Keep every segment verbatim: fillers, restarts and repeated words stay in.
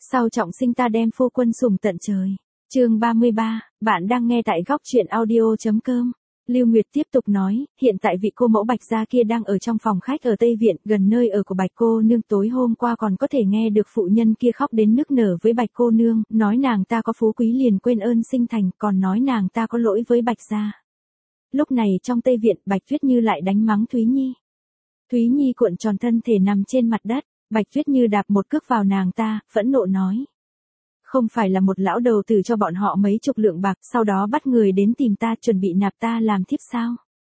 Sau trọng sinh ta đem phu quân sủng tận trời. Chương ba mươi ba, bạn đang nghe tại góc truyện audio chấm com. Lưu Nguyệt tiếp tục nói, hiện tại vị cô mẫu Bạch gia kia đang ở trong phòng khách ở Tây Viện, gần nơi ở của Bạch cô nương, tối hôm qua còn có thể nghe được phụ nhân kia khóc đến nức nở với Bạch cô nương, nói nàng ta có phú quý liền quên ơn sinh thành, còn nói nàng ta có lỗi với Bạch gia. Lúc này trong Tây Viện, Bạch Tuyết Như lại đánh mắng Thúy Nhi. Thúy Nhi cuộn tròn thân thể nằm trên mặt đất, Bạch Tuyết Như đạp một cước vào nàng ta, phẫn nộ nói. Không phải là một lão đầu tử cho bọn họ mấy chục lượng bạc, sau đó bắt người đến tìm ta chuẩn bị nạp ta làm thiếp sao?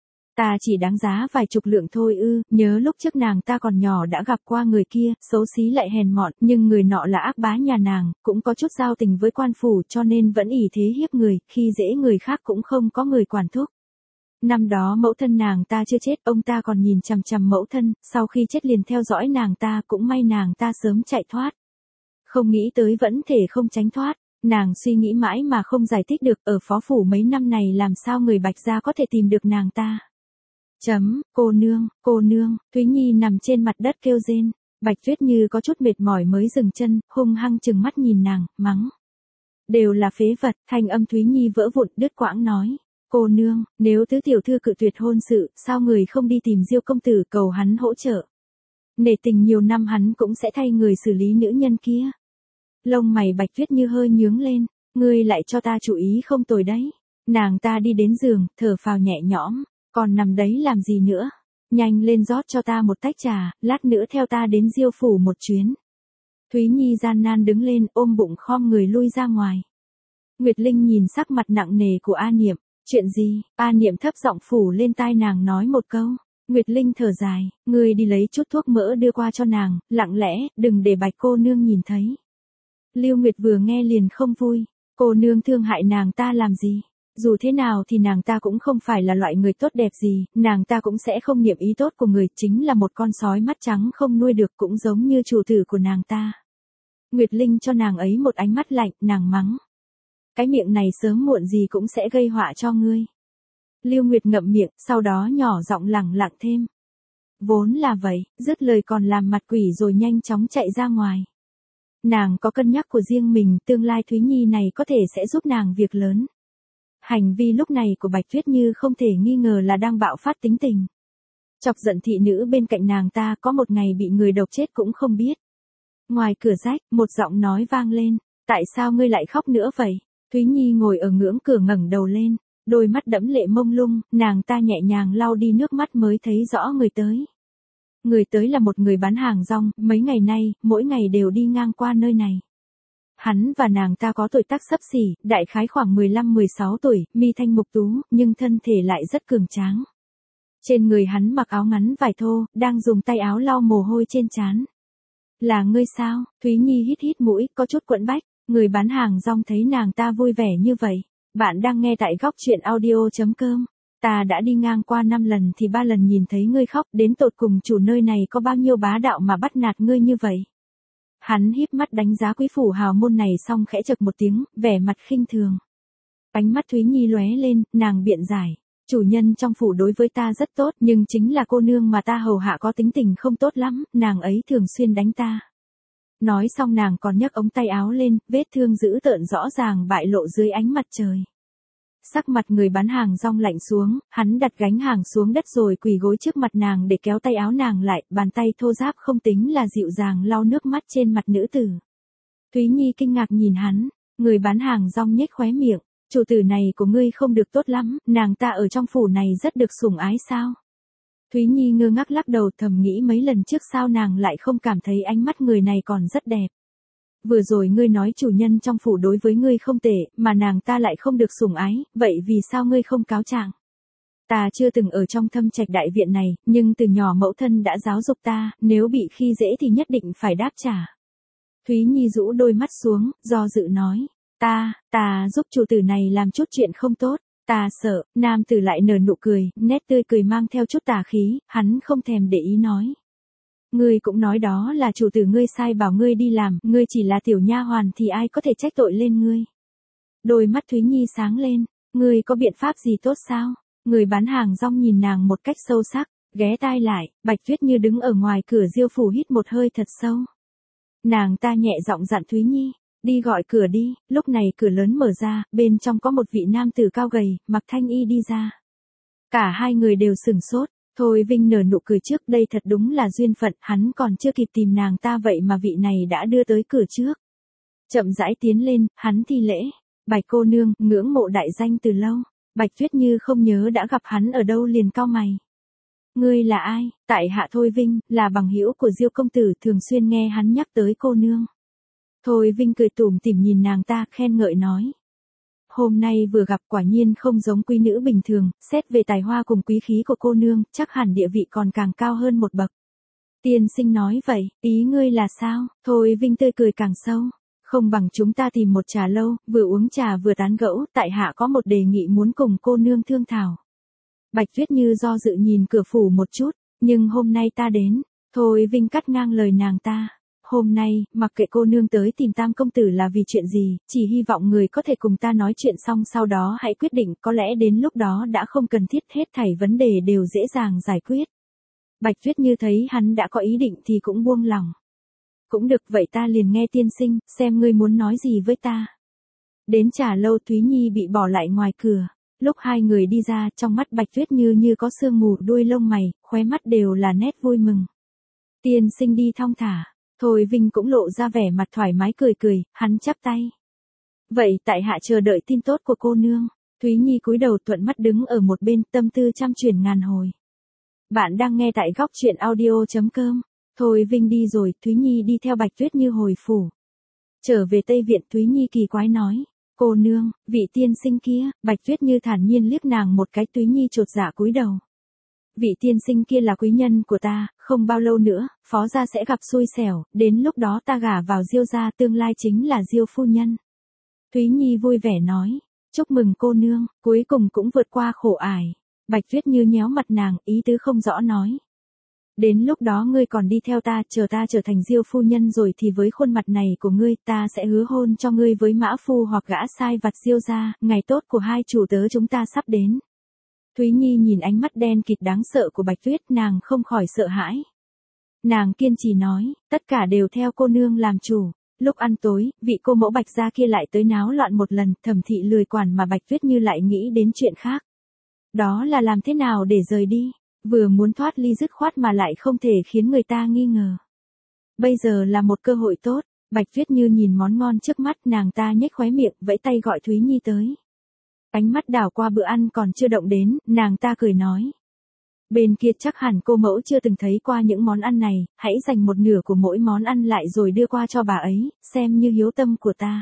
Ta chỉ đáng giá vài chục lượng thôi ư, nhớ lúc trước nàng ta còn nhỏ đã gặp qua người kia, xấu xí lại hèn mọn, nhưng người nọ là ác bá nhà nàng, cũng có chút giao tình với quan phủ cho nên vẫn ỷ thế hiếp người, khi dễ người khác cũng không có người quản thúc. Năm đó mẫu thân nàng ta chưa chết, ông ta còn nhìn chằm chằm mẫu thân, sau khi chết liền theo dõi nàng ta, cũng may nàng ta sớm chạy thoát. Không nghĩ tới vẫn thể không tránh thoát, nàng suy nghĩ mãi mà không giải thích được, ở phó phủ mấy năm này làm sao người Bạch gia có thể tìm được nàng ta. Chấm, cô nương, cô nương, Thúy Nhi nằm trên mặt đất kêu rên, Bạch Tuyết Như có chút mệt mỏi mới dừng chân, hung hăng trừng mắt nhìn nàng, mắng. Đều là phế vật, thanh âm Thúy Nhi vỡ vụn đứt quãng nói. Cô nương, nếu tứ tiểu thư cự tuyệt hôn sự, sao người không đi tìm Diêu công tử cầu hắn hỗ trợ? Nể tình nhiều năm hắn cũng sẽ thay người xử lý nữ nhân kia. Lông mày Bạch Tuyết Như hơi nhướng lên, ngươi lại cho ta chú ý không tồi đấy. Nàng ta đi đến giường, thở phào nhẹ nhõm, còn nằm đấy làm gì nữa? Nhanh lên rót cho ta một tách trà, lát nữa theo ta đến Diêu phủ một chuyến. Thúy Nhi gian nan đứng lên, ôm bụng khom người lui ra ngoài. Nguyệt Linh nhìn sắc mặt nặng nề của A Niệm. Chuyện gì? A Niệm thấp giọng phủ lên tai nàng nói một câu. Nguyệt Linh thở dài, ngươi đi lấy chút thuốc mỡ đưa qua cho nàng, lặng lẽ, đừng để Bạch cô nương nhìn thấy. Lưu Nguyệt vừa nghe liền không vui, cô nương thương hại nàng ta làm gì? Dù thế nào thì nàng ta cũng không phải là loại người tốt đẹp gì, nàng ta cũng sẽ không niệm ý tốt của người, chính là một con sói mắt trắng không nuôi được, cũng giống như chủ tử của nàng ta. Nguyệt Linh cho nàng ấy một ánh mắt lạnh, nàng mắng. Cái miệng này sớm muộn gì cũng sẽ gây họa cho ngươi. Lưu Nguyệt ngậm miệng, sau đó nhỏ giọng lẳng lặng thêm. Vốn là vậy, dứt lời còn làm mặt quỷ rồi nhanh chóng chạy ra ngoài. Nàng có cân nhắc của riêng mình, tương lai Thúy Nhi này có thể sẽ giúp nàng việc lớn. Hành vi lúc này của Bạch Tuyết Như không thể nghi ngờ là đang bạo phát tính tình. Chọc giận thị nữ bên cạnh nàng ta, có một ngày bị người độc chết cũng không biết. Ngoài cửa rách, một giọng nói vang lên, tại sao ngươi lại khóc nữa vậy? Thúy Nhi ngồi ở ngưỡng cửa ngẩng đầu lên, đôi mắt đẫm lệ mông lung, nàng ta nhẹ nhàng lau đi nước mắt mới thấy rõ người tới. Người tới là một người bán hàng rong, mấy ngày nay, mỗi ngày đều đi ngang qua nơi này. Hắn và nàng ta có tuổi tác xấp xỉ, đại khái khoảng mười lăm mười sáu tuổi, mi thanh mục tú, nhưng thân thể lại rất cường tráng. Trên người hắn mặc áo ngắn vải thô, đang dùng tay áo lau mồ hôi trên trán. Là ngươi sao? Thúy Nhi hít hít mũi, có chút quẫn bách. Người bán hàng rong thấy nàng ta vui vẻ như vậy. Bạn đang nghe tại góc truyện audio chấm com. Ta đã đi ngang qua năm lần thì ba lần nhìn thấy ngươi khóc, đến tột cùng chủ nơi này có bao nhiêu bá đạo mà bắt nạt ngươi như vậy. Hắn híp mắt đánh giá quý phủ hào môn này xong khẽ chậc một tiếng, vẻ mặt khinh thường. Ánh mắt Thúy Nhi lóe lên, nàng biện giải. Chủ nhân trong phủ đối với ta rất tốt, nhưng chính là cô nương mà ta hầu hạ có tính tình không tốt lắm, nàng ấy thường xuyên đánh ta. Nói xong nàng còn nhấc ống tay áo lên, vết thương dữ tợn rõ ràng bại lộ dưới ánh mặt trời. Sắc mặt người bán hàng rong lạnh xuống, hắn đặt gánh hàng xuống đất rồi quỳ gối trước mặt nàng để kéo tay áo nàng lại, bàn tay thô ráp không tính là dịu dàng lau nước mắt trên mặt nữ tử. Thúy Nhi kinh ngạc nhìn hắn, người bán hàng rong nhếch khóe miệng, chủ tử này của ngươi không được tốt lắm, nàng ta ở trong phủ này rất được sủng ái sao? Thúy Nhi ngơ ngác lắc đầu, thầm nghĩ mấy lần trước sao nàng lại không cảm thấy ánh mắt người này còn rất đẹp. Vừa rồi ngươi nói chủ nhân trong phủ đối với ngươi không tệ, mà nàng ta lại không được sủng ái, vậy vì sao ngươi không cáo trạng? Ta chưa từng ở trong Thâm Trạch đại viện này, nhưng từ nhỏ mẫu thân đã giáo dục ta, nếu bị khi dễ thì nhất định phải đáp trả. Thúy Nhi rũ đôi mắt xuống, do dự nói, ta, ta giúp chủ tử này làm chút chuyện không tốt. Ta sợ, nam tử lại nở nụ cười, nét tươi cười mang theo chút tà khí, hắn không thèm để ý nói. Ngươi cũng nói đó là chủ tử ngươi sai bảo ngươi đi làm, ngươi chỉ là tiểu nha hoàn thì ai có thể trách tội lên ngươi. Đôi mắt Thúy Nhi sáng lên, ngươi có biện pháp gì tốt sao? Người bán hàng rong nhìn nàng một cách sâu sắc, ghé tai lại, Bạch Tuyết Như đứng ở ngoài cửa Diêu phủ hít một hơi thật sâu. Nàng ta nhẹ giọng dặn Thúy Nhi, đi gọi cửa đi, lúc này cửa lớn mở ra, bên trong có một vị nam tử cao gầy, mặc thanh y đi ra. Cả hai người đều sửng sốt, Thôi Vinh nở nụ cười trước, đây thật đúng là duyên phận, hắn còn chưa kịp tìm nàng ta vậy mà vị này đã đưa tới cửa trước. Chậm rãi tiến lên, hắn thi lễ, Bạch cô nương, ngưỡng mộ đại danh từ lâu. Bạch Tuyết Như không nhớ đã gặp hắn ở đâu liền cau mày. Ngươi là ai? Tại hạ Thôi Vinh, là bằng hữu của Diêu công tử, thường xuyên nghe hắn nhắc tới cô nương. Thôi Vinh cười tủm tỉm nhìn nàng ta, khen ngợi nói. Hôm nay vừa gặp quả nhiên không giống quý nữ bình thường, xét về tài hoa cùng quý khí của cô nương, chắc hẳn địa vị còn càng cao hơn một bậc. Tiên sinh nói vậy, ý ngươi là sao? Thôi Vinh tươi cười càng sâu. Không bằng chúng ta tìm một trà lâu, vừa uống trà vừa tán gẫu, tại hạ có một đề nghị muốn cùng cô nương thương thảo. Bạch Tuyết Như do dự nhìn cửa phủ một chút, nhưng hôm nay ta đến. Thôi Vinh cắt ngang lời nàng ta. Hôm nay, mặc kệ cô nương tới tìm Tam công tử là vì chuyện gì, chỉ hy vọng người có thể cùng ta nói chuyện xong sau đó hãy quyết định, có lẽ đến lúc đó đã không cần thiết, hết thảy vấn đề đều dễ dàng giải quyết. Bạch Tuyết Như thấy hắn đã có ý định thì cũng buông lòng. Cũng được, vậy ta liền nghe tiên sinh, xem ngươi muốn nói gì với ta. Đến trà lâu, Thúy Nhi bị bỏ lại ngoài cửa. Lúc hai người đi ra, trong mắt Bạch Tuyết Như như có sương mù, đuôi lông mày, khóe mắt đều là nét vui mừng. Tiên sinh đi thong thả. Thôi Vinh cũng lộ ra vẻ mặt thoải mái cười cười, hắn chắp tay. Vậy tại hạ chờ đợi tin tốt của cô nương. Thúy Nhi cúi đầu thuận mắt đứng ở một bên, tâm tư trăm chuyển ngàn hồi. Bạn đang nghe tại góc truyện audio chấm com. Thôi Vinh đi rồi, Thúy Nhi đi theo Bạch Tuyết Như hồi phủ. Trở về Tây Viện, Thúy Nhi kỳ quái nói. Cô nương, vị tiên sinh kia. Bạch Tuyết Như thản nhiên liếc nàng một cái, Thúy Nhi chột dạ cúi đầu. Vị tiên sinh kia là quý nhân của ta, không bao lâu nữa, phó gia sẽ gặp xui xẻo, đến lúc đó ta gả vào Diêu gia, tương lai chính là Diêu phu nhân. Thúy Nhi vui vẻ nói, chúc mừng cô nương, cuối cùng cũng vượt qua khổ ải. Bạch Tuyết Như nhéo mặt nàng, ý tứ không rõ nói. Đến lúc đó ngươi còn đi theo ta, chờ ta trở thành Diêu phu nhân rồi thì với khuôn mặt này của ngươi, ta sẽ hứa hôn cho ngươi với mã phu hoặc gã sai vặt Diêu gia, ngày tốt của hai chủ tớ chúng ta sắp đến. Thúy Nhi nhìn ánh mắt đen kịt đáng sợ của Bạch Tuyết, nàng không khỏi sợ hãi. Nàng kiên trì nói, tất cả đều theo cô nương làm chủ. Lúc ăn tối, vị cô mẫu Bạch gia kia lại tới náo loạn một lần, Thẩm thị lười quản mà Bạch Tuyết Như lại nghĩ đến chuyện khác. Đó là làm thế nào để rời đi, vừa muốn thoát ly dứt khoát mà lại không thể khiến người ta nghi ngờ. Bây giờ là một cơ hội tốt, Bạch Tuyết Như nhìn món ngon trước mắt, nàng ta nhếch khóe miệng, vẫy tay gọi Thúy Nhi tới. Ánh mắt đảo qua bữa ăn còn chưa động đến, nàng ta cười nói. Bên kia chắc hẳn cô mẫu chưa từng thấy qua những món ăn này, hãy dành một nửa của mỗi món ăn lại rồi đưa qua cho bà ấy, xem như hiếu tâm của ta.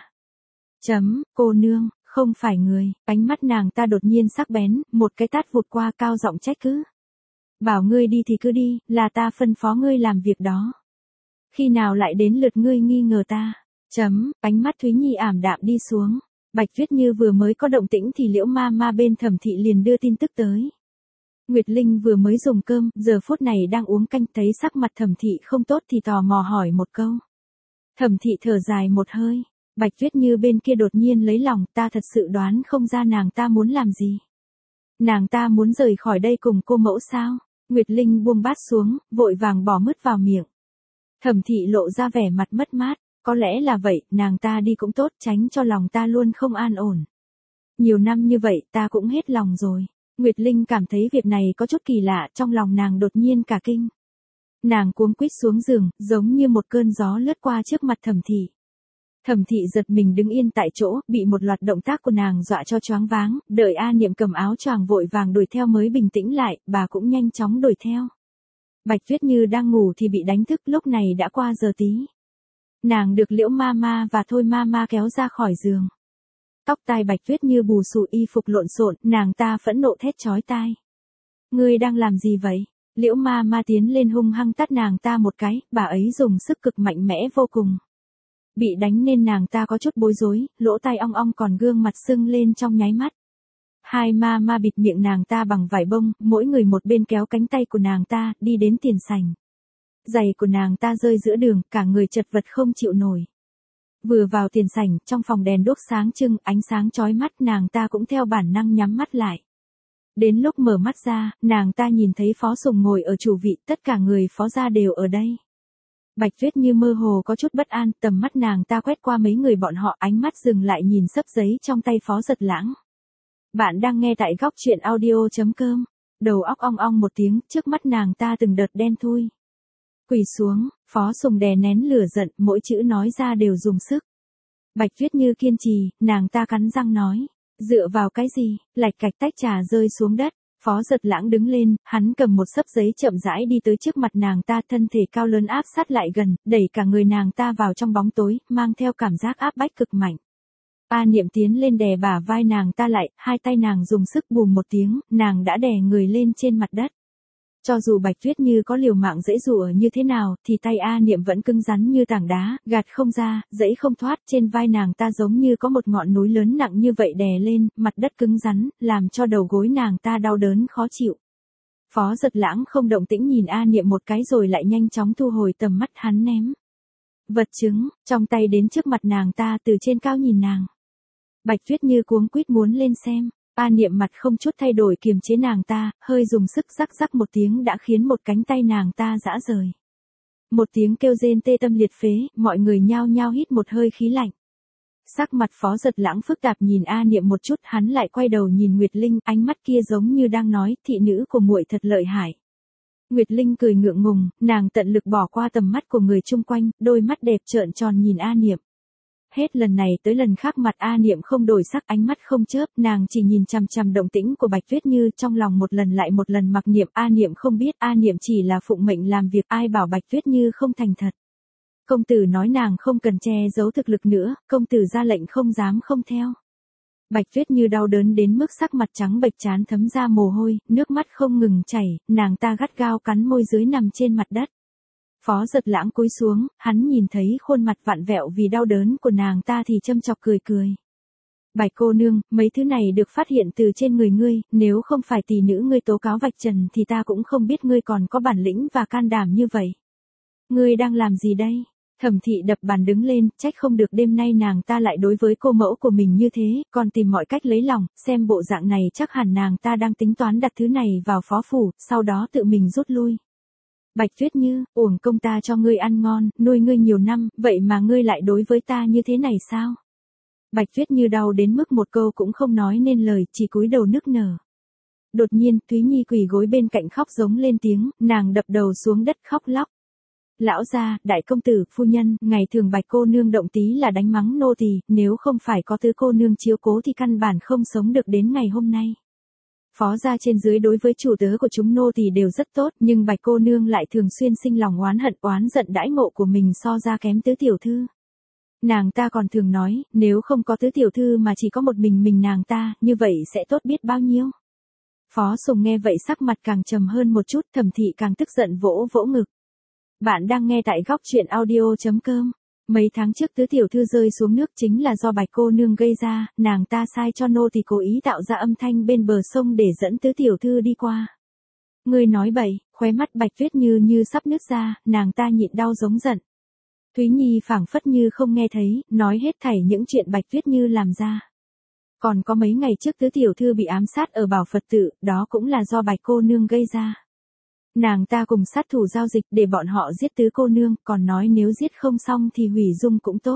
Chấm, cô nương, không phải người, ánh mắt nàng ta đột nhiên sắc bén, một cái tát vụt qua, cao giọng trách cứ. Bảo ngươi đi thì cứ đi, là ta phân phó ngươi làm việc đó. Khi nào lại đến lượt ngươi nghi ngờ ta? Chấm, ánh mắt Thúy Nhi ảm đạm đi xuống. Bạch Tuyết Như vừa mới có động tĩnh thì Liễu ma ma bên Thẩm thị liền đưa tin tức tới. Nguyệt Linh vừa mới dùng cơm, giờ phút này đang uống canh, thấy sắc mặt Thẩm thị không tốt thì tò mò hỏi một câu. Thẩm thị thở dài một hơi. Bạch Tuyết Như bên kia đột nhiên lấy lòng, ta thật sự đoán không ra nàng ta muốn làm gì. Nàng ta muốn rời khỏi đây cùng cô mẫu sao? Nguyệt Linh buông bát xuống, vội vàng bỏ mứt vào miệng. Thẩm thị lộ ra vẻ mặt mất mát. Có lẽ là vậy, nàng ta đi cũng tốt, tránh cho lòng ta luôn không an ổn. Nhiều năm như vậy, ta cũng hết lòng rồi. Nguyệt Linh cảm thấy việc này có chút kỳ lạ, trong lòng nàng đột nhiên cả kinh. Nàng cuống quýt xuống giường, giống như một cơn gió lướt qua trước mặt Thẩm thị. Thẩm thị giật mình đứng yên tại chỗ, bị một loạt động tác của nàng dọa cho choáng váng, đợi A Niệm cầm áo choàng vội vàng đuổi theo mới bình tĩnh lại, bà cũng nhanh chóng đuổi theo. Bạch Tuyết Như đang ngủ thì bị đánh thức, lúc này đã qua giờ tí. Nàng được Liễu ma ma và Thôi ma ma kéo ra khỏi giường. Tóc tai Bạch Tuyết Như bù xù, y phục lộn xộn, nàng ta phẫn nộ thét chói tai. Ngươi đang làm gì vậy? Liễu ma ma tiến lên hung hăng tát nàng ta một cái, bà ấy dùng sức cực mạnh mẽ vô cùng. Bị đánh nên nàng ta có chút bối rối, lỗ tai ong ong còn gương mặt sưng lên trong nháy mắt. Hai ma ma bịt miệng nàng ta bằng vải bông, mỗi người một bên kéo cánh tay của nàng ta, đi đến tiền sảnh. Giày của nàng ta rơi giữa đường, cả người chật vật không chịu nổi. Vừa vào tiền sảnh, trong phòng đèn đuốc sáng trưng, ánh sáng chói mắt, nàng ta cũng theo bản năng nhắm mắt lại. Đến lúc mở mắt ra, nàng ta nhìn thấy Phó Sùng ngồi ở chủ vị, tất cả người Phó gia đều ở đây. Bạch Tuyết Như mơ hồ có chút bất an, tầm mắt nàng ta quét qua mấy người bọn họ, ánh mắt dừng lại nhìn xấp giấy trong tay Phó Giật Lãng. Bạn đang nghe tại góc truyện audio.com. Đầu óc ong ong một tiếng, trước mắt nàng ta từng đợt đen thui. Quỳ xuống, Phó Sùng đè nén lửa giận, mỗi chữ nói ra đều dùng sức. Bạch Tuyết Như kiên trì, nàng ta cắn răng nói. Dựa vào cái gì? Lạch cạch tách trà rơi xuống đất. Phó Giật Lãng đứng lên, hắn cầm một xấp giấy chậm rãi đi tới trước mặt nàng ta, thân thể cao lớn áp sát lại gần, đẩy cả người nàng ta vào trong bóng tối, mang theo cảm giác áp bách cực mạnh. A Niệm tiến lên đè bả vai nàng ta lại, hai tay nàng dùng sức bùm một tiếng, nàng đã đè người lên trên mặt đất. Cho dù Bạch Tuyết Như có liều mạng giãy giụa như thế nào, thì tay A Niệm vẫn cứng rắn như tảng đá, gạt không ra, giãy không thoát, trên vai nàng ta giống như có một ngọn núi lớn nặng như vậy đè lên, mặt đất cứng rắn, làm cho đầu gối nàng ta đau đớn khó chịu. Phó Giật Lãng không động tĩnh nhìn A Niệm một cái rồi lại nhanh chóng thu hồi tầm mắt, hắn ném vật chứng trong tay đến trước mặt nàng ta, từ trên cao nhìn nàng. Bạch Tuyết Như cuống quýt muốn lên xem. A Niệm mặt không chút thay đổi kiềm chế nàng ta, hơi dùng sức rắc rắc một tiếng đã khiến một cánh tay nàng ta giã rời. Một tiếng kêu rên tê tâm liệt phế, mọi người nhao nhao hít một hơi khí lạnh. Sắc mặt Phó Giật Lãng phức tạp nhìn A Niệm một chút, hắn lại quay đầu nhìn Nguyệt Linh, ánh mắt kia giống như đang nói, thị nữ của muội thật lợi hại. Nguyệt Linh cười ngượng ngùng, nàng tận lực bỏ qua tầm mắt của người chung quanh, đôi mắt đẹp trợn tròn nhìn A Niệm. Hết lần này tới lần khác mặt A Niệm không đổi sắc, ánh mắt không chớp, nàng chỉ nhìn chằm chằm động tĩnh của Bạch Tuyết Như, trong lòng một lần lại một lần mặc niệm. A Niệm không biết, A Niệm chỉ là phụng mệnh làm việc, ai bảo Bạch Tuyết Như không thành thật. Công tử nói nàng không cần che giấu thực lực nữa, công tử ra lệnh không dám không theo. Bạch Tuyết Như đau đớn đến mức sắc mặt trắng bệch, trán thấm ra mồ hôi, nước mắt không ngừng chảy, nàng ta gắt gao cắn môi dưới nằm trên mặt đất. Phó Giật Lãng cúi xuống, hắn nhìn thấy khuôn mặt vặn vẹo vì đau đớn của nàng ta thì châm chọc cười cười. Bạch cô nương, mấy thứ này được phát hiện từ trên người ngươi, nếu không phải tỷ nữ ngươi tố cáo vạch trần thì ta cũng không biết ngươi còn có bản lĩnh và can đảm như vậy. Ngươi đang làm gì đây? Thẩm Thị đập bàn đứng lên, trách không được đêm nay nàng ta lại đối với cô mẫu của mình như thế, còn tìm mọi cách lấy lòng, xem bộ dạng này chắc hẳn nàng ta đang tính toán đặt thứ này vào phó phủ, sau đó tự mình rút lui. Bạch Tuyết Như, uổng công ta cho ngươi ăn ngon, nuôi ngươi nhiều năm, vậy mà ngươi lại đối với ta như thế này sao? Bạch Tuyết Như đau đến mức một câu cũng không nói nên lời, chỉ cúi đầu nức nở. Đột nhiên, Thúy Nhi quỳ gối bên cạnh khóc giống lên tiếng, nàng đập đầu xuống đất khóc lóc. Lão gia, đại công tử, phu nhân, ngày thường Bạch cô nương động tí là đánh mắng nô tỳ, nếu không phải có tứ cô nương chiếu cố thì căn bản không sống được đến ngày hôm nay. Phó gia trên dưới đối với chủ tớ của chúng nô tỳ đều rất tốt, nhưng Bạch cô nương lại thường xuyên sinh lòng oán hận, oán giận đãi ngộ của mình so ra kém tứ tiểu thư. Nàng ta còn thường nói, nếu không có tứ tiểu thư mà chỉ có một mình mình nàng ta, như vậy sẽ tốt biết bao nhiêu. Phó Sùng nghe vậy sắc mặt càng trầm hơn một chút, Thẩm Thị càng tức giận vỗ vỗ ngực. Bạn đang nghe tại góc truyện audio.com. Mấy tháng trước tứ tiểu thư rơi xuống nước chính là do Bạch cô nương gây ra, nàng ta sai cho nô tỳ cố ý tạo ra âm thanh bên bờ sông để dẫn tứ tiểu thư đi qua. Ngươi nói bậy, khóe mắt Bạch Tuyết Như như sắp nứt ra, nàng ta nhịn đau giống giận. Thúy Nhi phảng phất như không nghe thấy, nói hết thảy những chuyện Bạch Tuyết Như làm ra. Còn có mấy ngày trước tứ tiểu thư bị ám sát ở Bảo Phật tự, đó cũng là do Bạch cô nương gây ra. Nàng ta cùng sát thủ giao dịch để bọn họ giết tứ cô nương, còn nói nếu giết không xong thì hủy dung cũng tốt.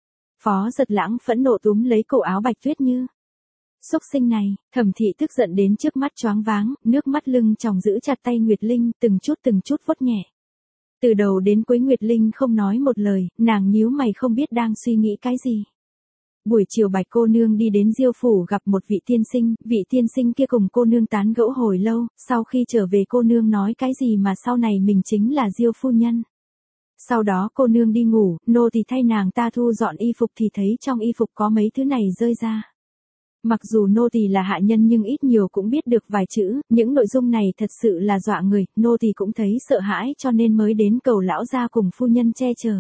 Phó Giật Lãng phẫn nộ túm lấy cổ áo Bạch Tuyết Như. Xúc sinh này, Thẩm Thị tức giận đến trước mắt choáng váng, nước mắt lưng tròng giữ chặt tay Nguyệt Linh, từng chút từng chút vuốt nhẹ. Từ đầu đến cuối Nguyệt Linh không nói một lời, nàng nhíu mày không biết đang suy nghĩ cái gì. Buổi chiều Bạch cô nương đi đến Diêu phủ gặp một vị tiên sinh, vị tiên sinh kia cùng cô nương tán gẫu hồi lâu, sau khi trở về cô nương nói cái gì mà sau này mình chính là Diêu phu nhân. Sau đó cô nương đi ngủ, nô tỳ thay nàng ta thu dọn y phục thì thấy trong y phục có mấy thứ này rơi ra. Mặc dù nô tỳ là hạ nhân nhưng ít nhiều cũng biết được vài chữ, những nội dung này thật sự là dọa người, nô tỳ cũng thấy sợ hãi cho nên mới đến cầu lão gia cùng phu nhân che chở.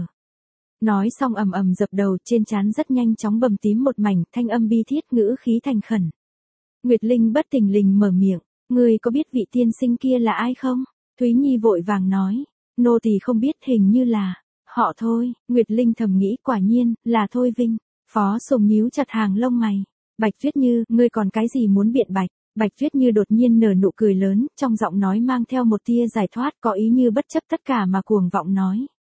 Nói xong ầm ầm dập đầu, trên trán rất nhanh chóng bầm tím một mảnh, thanh âm bi thiết, ngữ khí thành khẩn. Nguyệt Linh bất thình lình mở miệng, ngươi có biết vị tiên sinh kia là ai không? Thúy Nhi vội vàng nói, nô tỳ không biết, hình như là họ Thôi. Nguyệt Linh thầm nghĩ, quả nhiên là Thôi Vinh. Phó Sùng nhíu chặt hàng lông mày. Bạch Tuyết Như, ngươi còn cái gì muốn biện bạch? Bạch Tuyết Như đột nhiên nở nụ cười lớn, trong giọng nói mang theo một tia giải thoát, có ý như bất chấp tất cả mà cuồng vọng nói.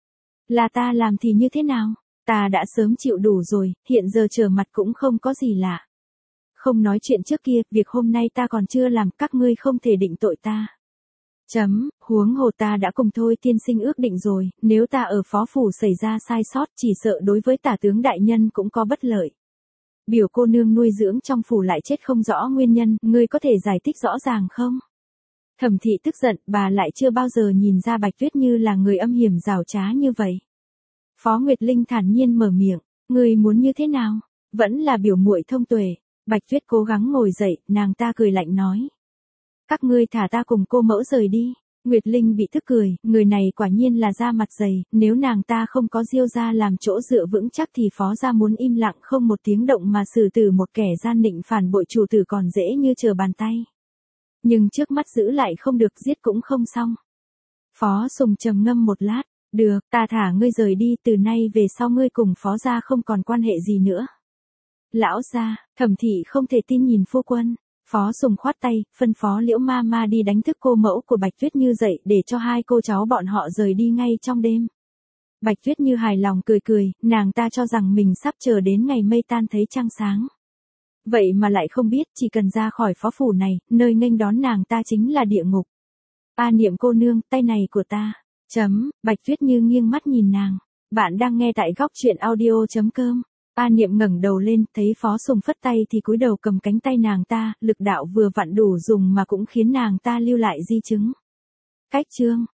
Là ta làm thì như thế nào? Ta đã sớm chịu đủ rồi, hiện giờ trở mặt cũng không có gì lạ. Không nói chuyện trước kia, việc hôm nay ta còn chưa làm, các ngươi không thể định tội ta. Chấm, huống hồ ta đã cùng Thôi tiên sinh ước định rồi, nếu ta ở phó phủ xảy ra sai sót chỉ sợ đối với tả tướng đại nhân cũng có bất lợi. Biểu cô nương nuôi dưỡng trong phủ lại chết không rõ nguyên nhân, ngươi có thể giải thích rõ ràng không? Thẩm thị tức giận, bà lại chưa bao giờ nhìn ra Bạch Tuyết Như là người âm hiểm giảo trá như vậy. Phó Nguyệt Linh thản nhiên mở miệng, ngươi muốn như thế nào? Vẫn là biểu muội thông tuệ. Bạch Tuyết cố gắng ngồi dậy, nàng ta cười lạnh nói. Các ngươi thả ta cùng cô mẫu rời đi. Nguyệt Linh bị tức cười, người này quả nhiên là da mặt dày, nếu nàng ta không có Diêu gia làm chỗ dựa vững chắc thì phó gia muốn im lặng không một tiếng động mà xử tử một kẻ gian nịnh phản bội chủ tử còn dễ như trở bàn tay. Nhưng trước mắt giữ lại không được, giết cũng không xong. Phó Sùng trầm ngâm một lát, được, ta thả ngươi rời đi, từ nay về sau ngươi cùng phó gia không còn quan hệ gì nữa. Lão gia, Thẩm thị không thể tin nhìn phu quân. Phó Sùng khoát tay, phân phó Liễu ma ma đi đánh thức cô mẫu của Bạch Tuyết Như dậy để cho hai cô cháu bọn họ rời đi ngay trong đêm. Bạch Tuyết Như hài lòng cười cười, nàng ta cho rằng mình sắp chờ đến ngày mây tan thấy trăng sáng. Vậy mà lại không biết, chỉ cần ra khỏi phó phủ này, nơi nghênh đón nàng ta chính là địa ngục. A Niệm cô nương, tay này của ta. Chấm, Bạch Tuyết Như nghiêng mắt nhìn nàng. Bạn đang nghe tại góc truyện audio chấm com. A Niệm ngẩng đầu lên, thấy Phó Sùng phất tay thì cúi đầu cầm cánh tay nàng ta, lực đạo vừa vặn đủ dùng mà cũng khiến nàng ta lưu lại di chứng. Cách chương